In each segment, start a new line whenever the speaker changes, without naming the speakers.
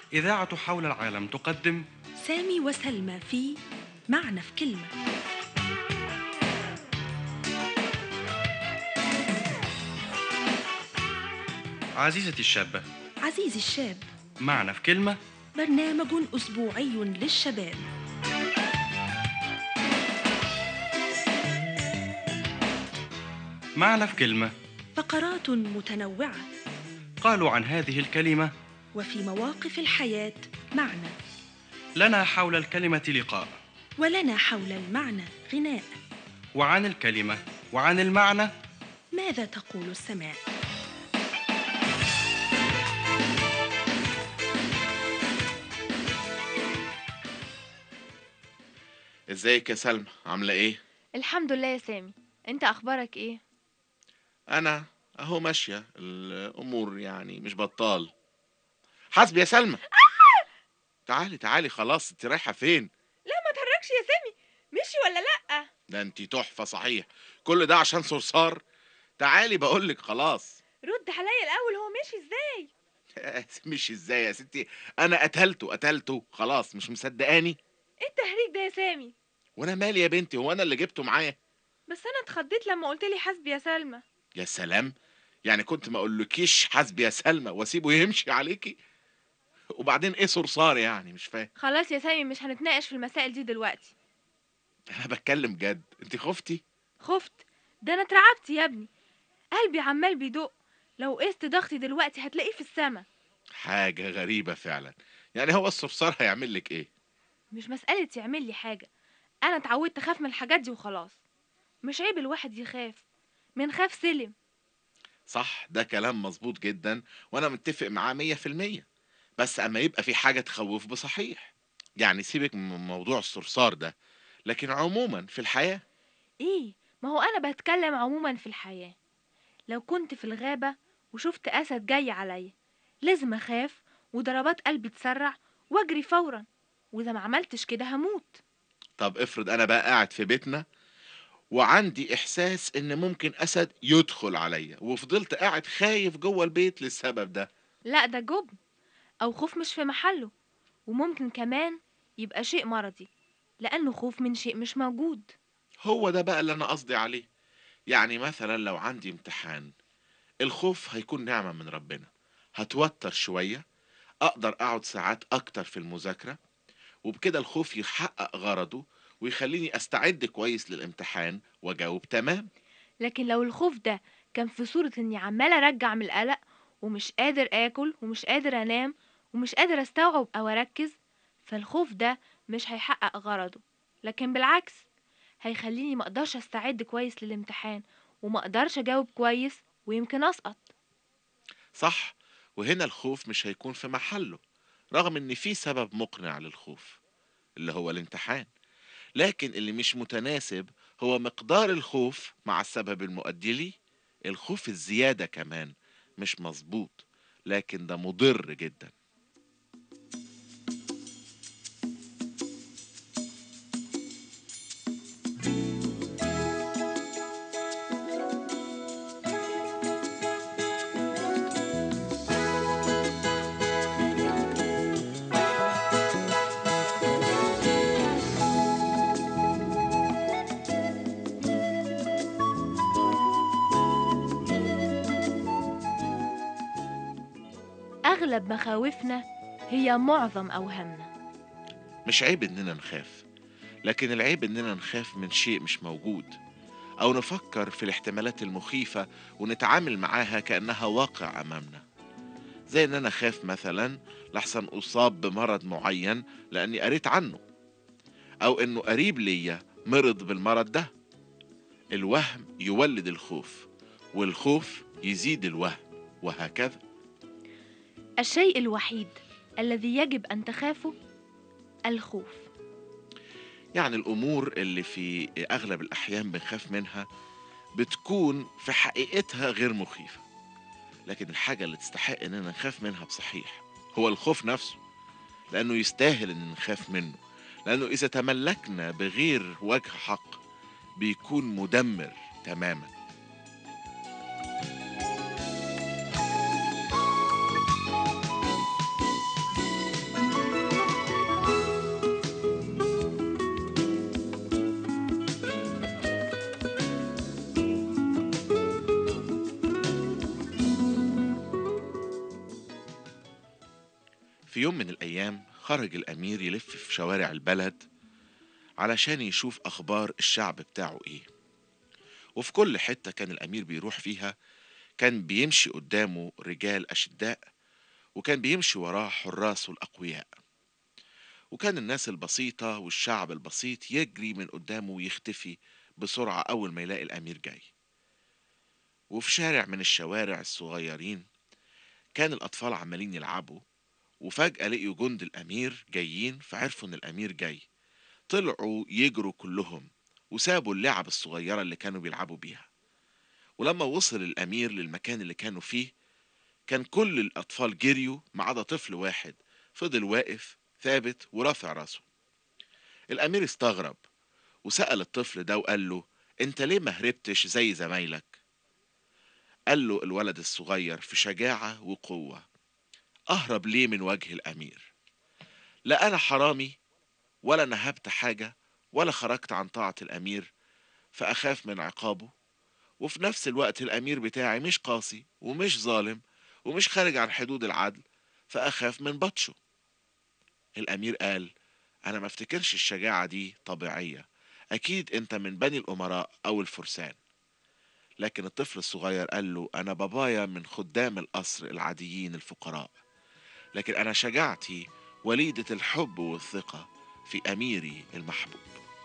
إذاعة حول العالم تقدم
سامي وسلمى في معنى في كلمة.
عزيزتي الشابة.
عزيزي الشاب،
معنى في كلمة.
برنامج أسبوعي للشباب.
معنى في كلمة.
فقرات متنوعة
قالوا عن هذه الكلمة:
وفي مواقف الحياة معنى،
لنا حول الكلمة لقاء،
ولنا حول المعنى غناء.
وعن الكلمة وعن المعنى
ماذا تقول السماء؟
ازيك يا سلمى، عاملة ايه؟
الحمد لله يا سامي. انت اخبارك ايه؟
انا اهو ماشية الامور، يعني مش بطال. حاسبي يا سلمى. تعالي تعالي، خلاص انت رايحة فين؟
لا ما تهرجش يا سامي. مشي ولا لا؟
ده انت تحفة صحيح. كل ده عشان صرصار؟ تعالي بقولك خلاص.
رد عليا الاول، هو مشي ازاي؟
مش ازاي يا ستي، انا قتلته خلاص، مش مصدقاني؟
ايه التهريج ده يا سامي؟
وانا مالي يا بنتي، هو انا اللي جبته معايا؟
بس انا اتخضيت لما قلت لي حسبي يا سلمى.
يا سلام، يعني كنت ما اقولكيش حاسبي يا سلمى واسيبه يمشي عليكي؟ وبعدين ايه صرصار يعني؟ مش فاهم.
خلاص يا سامي، مش هنتناقش في المسائل دي دلوقتي.
انا بتكلم جد، انت خفتي؟
خفت؟ ده انا اترعبت يا ابني. قلبي عمال بيدق. لو قست ضغطي دلوقتي هتلاقيه في السما.
حاجة غريبة فعلا. يعني هو الصرصار هيعمل لك ايه؟
مش مسألة يعمل لي حاجة. انا اتعودت اخاف من الحاجات دي وخلاص. مش عيب الواحد يخاف. من خاف سلم.
صح، ده كلام مظبوط جدا، وانا متفق معاه 100%. بس اما يبقى في حاجة تخوف بصحيح، يعني سيبك من موضوع الصرصار ده، لكن عموما في الحياة.
ايه؟ ما هو انا بتكلم عموما في الحياة. لو كنت في الغابة وشفت أسد جاي عليا، لازم أخاف وضربات قلبي تسرع وأجري فورا، وإذا ما عملتش كده هموت.
طب افرض انا بقى قاعد في بيتنا وعندي احساس ان ممكن اسد يدخل عليا، وفضلت قاعد خايف جوه البيت للسبب ده.
لا ده جبن، أو خوف مش في محله، وممكن كمان يبقى شيء مرضي، لأنه خوف من شيء مش موجود.
هو ده بقى اللي انا قصدي عليه. يعني مثلا لو عندي امتحان، الخوف هيكون نعمة من ربنا، هتوتر شوية، اقدر اقعد ساعات اكتر في المذاكرة، وبكده الخوف يحقق غرضه ويخليني استعد كويس للامتحان واجاوب تمام.
لكن لو الخوف ده كان في صورة إني عمالة أرجع من القلق، ومش قادر آكل ومش قادر أنام ومش قادر أستوعب أو أركز، فالخوف ده مش هيحقق غرضه، لكن بالعكس هيخليني مقدرش أستعد كويس للامتحان، ومقدرش أجاوب كويس ويمكن أسقط.
صح، وهنا الخوف مش هيكون في محله، رغم ان في سبب مقنع للخوف اللي هو الامتحان. لكن اللي مش متناسب هو مقدار الخوف مع السبب المؤدي ليه. الخوف الزيادة كمان مش مظبوط، لكن ده مضر جدا.
أغلب مخاوفنا هي معظم أوهامنا.
مش عيب اننا نخاف، لكن العيب اننا نخاف من شيء مش موجود، او نفكر في الاحتمالات المخيفة ونتعامل معاها كأنها واقع امامنا. زي ان انا خاف مثلا لحسن اصاب بمرض معين لاني قريت عنه، او انه قريب ليا مرض بالمرض ده. الوهم يولد الخوف، والخوف يزيد الوهم، وهكذا.
الشيء الوحيد الذي يجب أن تخافه الخوف.
يعني الامور اللي في اغلب الاحيان بنخاف منها بتكون في حقيقتها غير مخيفة، لكن الحاجة اللي تستحق اننا نخاف منها بصحيح هو الخوف نفسه، لانه يستاهل ان نخاف منه، لانه اذا تملكنا بغير وجه حق بيكون مدمر تماما. في يوم من الأيام خرج الأمير يلف في شوارع البلد علشان يشوف أخبار الشعب بتاعه إيه. وفي كل حتة كان الأمير بيروح فيها كان بيمشي قدامه رجال أشداء، وكان بيمشي وراه حراس الأقوياء، وكان الناس البسيطة والشعب البسيط يجري من قدامه ويختفي بسرعة أول ما يلاقي الأمير جاي. وفي شارع من الشوارع الصغيرين كان الأطفال عمالين يلعبوا، وفجأة لقيوا جند الأمير جايين فعرفوا إن الأمير جاي. طلعوا يجروا كلهم وسابوا اللعب الصغيرة اللي كانوا بيلعبوا بيها. ولما وصل الأمير للمكان اللي كانوا فيه كان كل الأطفال جريوا ما عدا طفل واحد فضل واقف ثابت ورافع راسه. الأمير استغرب وسأل الطفل ده وقال له: أنت ليه ما هربتش زي زمايلك؟ قال له الولد الصغير في شجاعة وقوة: أهرب ليه من وجه الأمير؟ لا أنا حرامي ولا نهبت حاجة ولا خرجت عن طاعة الأمير فأخاف من عقابه، وفي نفس الوقت الأمير بتاعي مش قاسي ومش ظالم ومش خارج عن حدود العدل فأخاف من بطشه. الأمير قال: أنا ما افتكرش الشجاعة دي طبيعية، أكيد أنت من بني الأمراء أو الفرسان. لكن الطفل الصغير قال له: أنا بابايا من خدام القصر العاديين الفقراء، لكن أنا شجاعتي وليدة الحب والثقة في أميري المحبوب.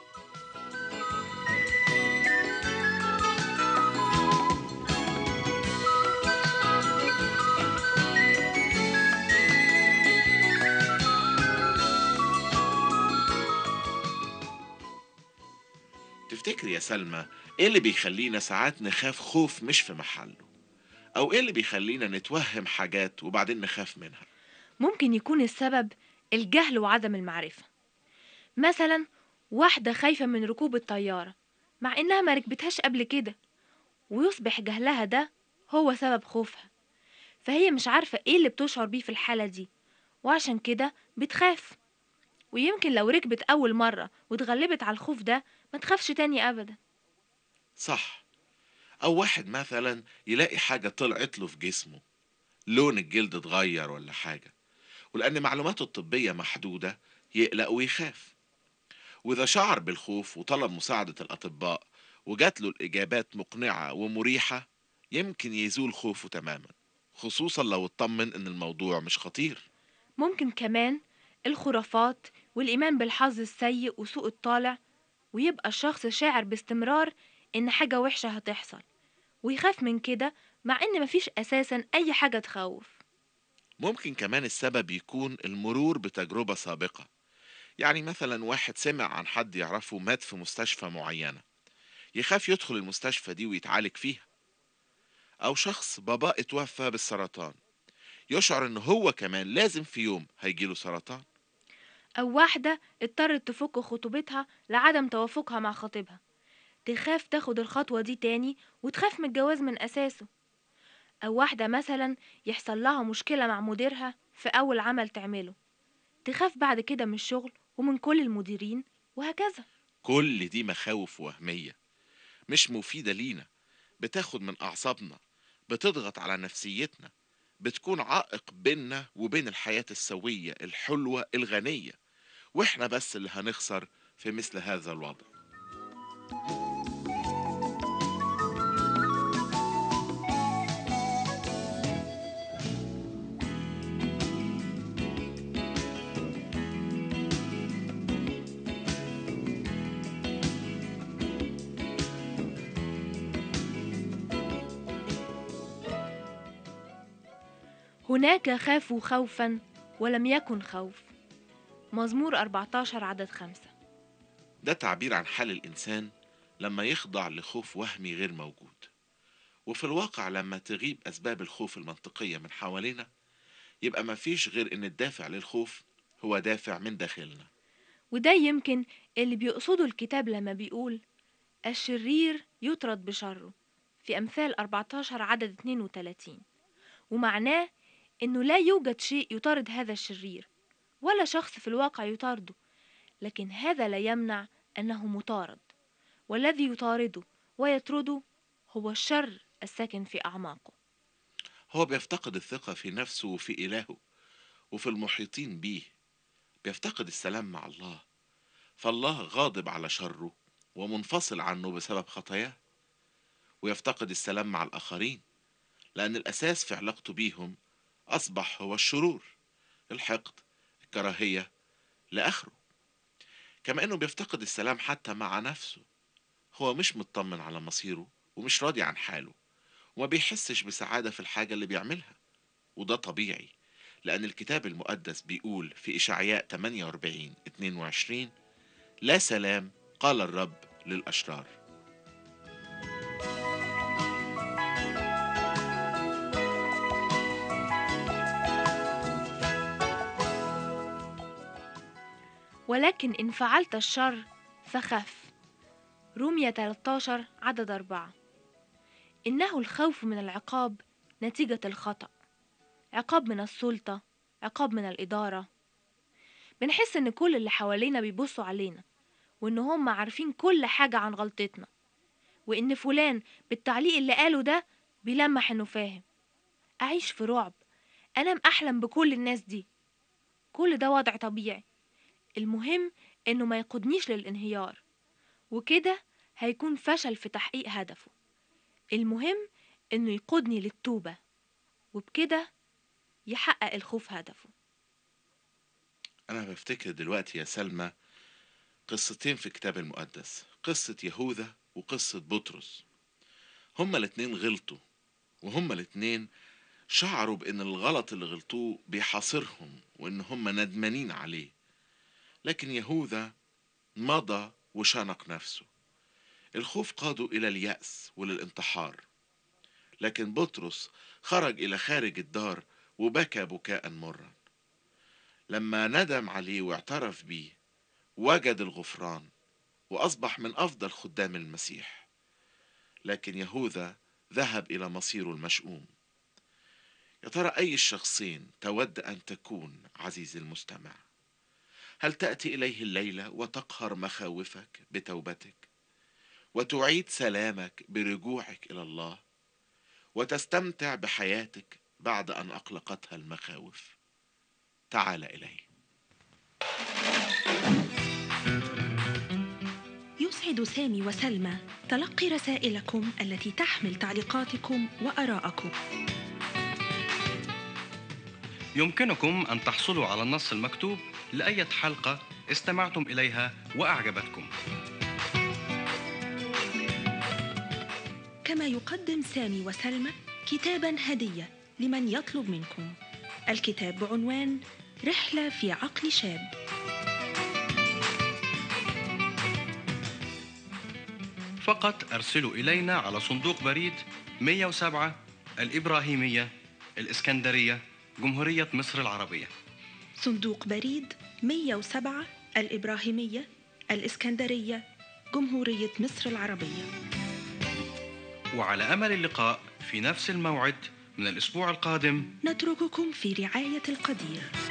تفتكري يا سلمى ايه اللي بيخلينا ساعات نخاف خوف مش في محله؟ او ايه اللي بيخلينا نتوهم حاجات وبعدين نخاف منها؟
ممكن يكون السبب الجهل وعدم المعرفة. مثلا واحدة خايفة من ركوب الطيارة مع إنها ما ركبتهاش قبل كده، ويصبح جهلها ده هو سبب خوفها، فهي مش عارفة إيه اللي بتشعر بيه في الحالة دي، وعشان كده بتخاف. ويمكن لو ركبت أول مرة واتغلبت على الخوف ده ما تخافش تاني أبدا.
صح. او واحد مثلا يلاقي حاجة طلعت له في جسمه، لون الجلد اتغير ولا حاجة، ولان معلوماته الطبية محدودة يقلق ويخاف. واذا شعر بالخوف وطلب مساعدة الاطباء وجات له الاجابات مقنعة ومريحة يمكن يزول خوفه تماما، خصوصا لو اطمن ان الموضوع مش خطير.
ممكن كمان الخرافات والإيمان بالحظ السيء وسوء الطالع، ويبقى الشخص شاعر باستمرار إن حاجة وحشة هتحصل ويخاف من كده، مع إن مفيش أساسا أي حاجة تخوف.
ممكن كمان السبب يكون المرور بتجربة سابقة، يعني مثلا واحد سمع عن حد يعرفه مات في مستشفى معينة يخاف يدخل المستشفى دي ويتعالج فيها. أو شخص باباه اتوفى بالسرطان يشعر إن هو كمان لازم في يوم هيجيله سرطان.
أو واحدة اضطرت تفك خطوبتها لعدم توافقها مع خطيبها، تخاف تاخد الخطوة دي تاني وتخاف من الجواز من أساسه. أو واحدة مثلا يحصل لها مشكلة مع مديرها في أول عمل تعمله، تخاف بعد كده من الشغل ومن كل المديرين، وهكذا.
كل دي مخاوف وهمية مش مفيدة لينا، بتاخد من أعصابنا، بتضغط على نفسيتنا، بتكون عائق بيننا وبين الحياة السوية الحلوة الغنية، وإحنا بس اللي هنخسر في مثل هذا الوضع.
هناك خافوا خوفا ولم يكن خوف. مزمور 14 عدد 5.
ده تعبير عن حال الإنسان لما يخضع لخوف وهمي غير موجود. وفي الواقع لما تغيب أسباب الخوف المنطقية من حوالينا يبقى مفيش غير إن الدافع للخوف هو دافع من داخلنا.
وده يمكن اللي بيقصده الكتاب لما بيقول الشرير يطرد بشره في أمثال 14 عدد 32، ومعناه إنه لا يوجد شيء يطارد هذا الشرير ولا شخص في الواقع يطارده، لكن هذا لا يمنع أنه مطارد، والذي يطارده ويطرده هو الشر الساكن في أعماقه.
هو بيفتقد الثقة في نفسه وفي إلهه، وفي المحيطين بيه، بيفتقد السلام مع الله، فالله غاضب على شره ومنفصل عنه بسبب خطاياه. ويفتقد السلام مع الآخرين، لأن الأساس في علاقته بيهم أصبح هو الشرور، الحقد، الكراهية، لآخره. كما أنه بيفتقد السلام حتى مع نفسه، هو مش مطمن على مصيره ومش راضي عن حاله، وما بيحسش بسعادة في الحاجة اللي بيعملها. وده طبيعي، لأن الكتاب المقدس بيقول في إشعياء 48:22: لا سلام قال الرب للأشرار.
ولكن إن فعلت الشر فخف. رومية 13 عدد 4. إنه الخوف من العقاب نتيجة الخطأ، عقاب من السلطة، عقاب من الإدارة. بنحس إن كل اللي حوالينا بيبصوا علينا، وإن هم عارفين كل حاجة عن غلطتنا، وإن فلان بالتعليق اللي قاله ده بيلمح إنه فاهم. أعيش في رعب، أنام أحلم بكل الناس دي. كل ده وضع طبيعي، المهم إنه ما يقودنيش للانهيار، وكده هيكون فشل في تحقيق هدفه. المهم إنه يقودني للتوبة، وبكده يحقق الخوف هدفه.
أنا بفتكر دلوقتي يا سلمى قصتين في الكتاب المقدس، قصة يهوذا وقصة بطرس. هما الاتنين غلطوا، وهما الاتنين شعروا بأن الغلط اللي غلطوه بيحاصرهم وأن هما ندمانين عليه. لكن يهوذا مضى وشنق نفسه، الخوف قاده إلى اليأس وللانتحار. لكن بطرس خرج إلى خارج الدار وبكى بكاء مرا. لما ندم عليه واعترف بيه وجد الغفران، وأصبح من أفضل خدام المسيح. لكن يهوذا ذهب إلى مصيره المشؤوم. يا ترى أي الشخصين تود أن تكون عزيزي المستمع؟ هل تأتي إليه الليلة وتقهر مخاوفك بتوبتك، وتعيد سلامك برجوعك إلى الله، وتستمتع بحياتك بعد أن أقلقتها المخاوف؟ تعال إليه.
يسعد سامي وسلمى تلقي رسائلكم التي تحمل تعليقاتكم وآراءكم.
يمكنكم أن تحصلوا على النص المكتوب لأي حلقة استمعتم إليها وأعجبتكم.
كما يقدم سامي وسلمى كتاباً هدية لمن يطلب منكم. الكتاب بعنوان رحلة في عقل شاب.
فقط أرسلوا إلينا على صندوق بريد 107 الإبراهيمية، الإسكندرية، جمهورية مصر العربية.
صندوق بريد 107 الإبراهيمية، الإسكندرية، جمهورية مصر العربية.
وعلى أمل اللقاء في نفس الموعد من الأسبوع القادم.
نترككم في رعاية القدير.